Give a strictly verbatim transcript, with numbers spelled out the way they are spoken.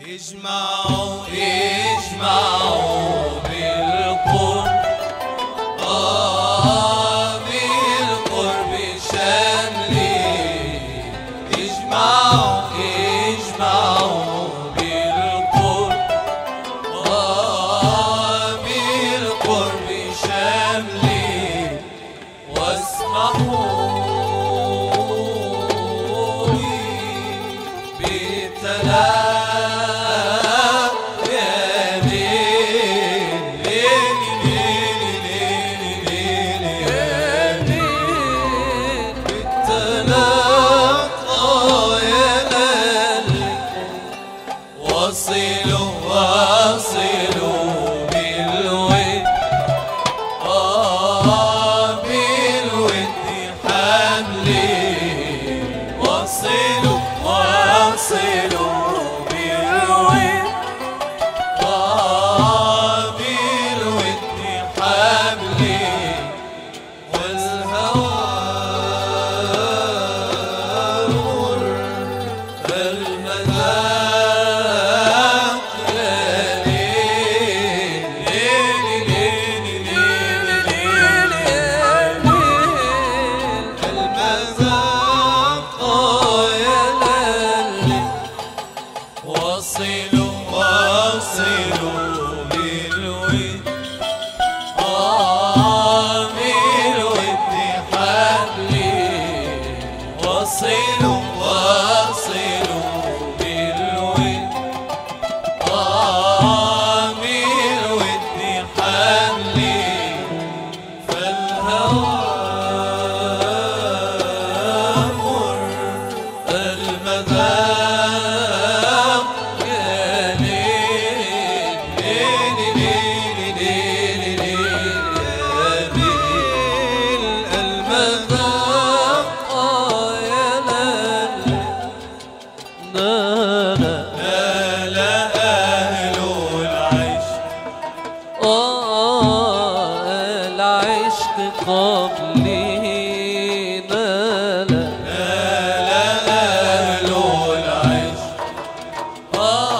اجمعوا اجمعوا بالقرب، آه بالقرب شاملين. اجمعوا اجمعوا بالقرب، آه بالقرب شاملين. واسمحوا لي بالتلاقي واصلوا واصلوا بالود، آه بالود حبلين. واصلوا واصلوا بالود، آه بالود حبلين. والهوى مر المدى واصلوا واصلوا بالود، آه بالود حبلين. واصلوا واصلوا بالود، آه بالود حبلين. فالهوى مر المذاق قبله نال نال أهل العشق.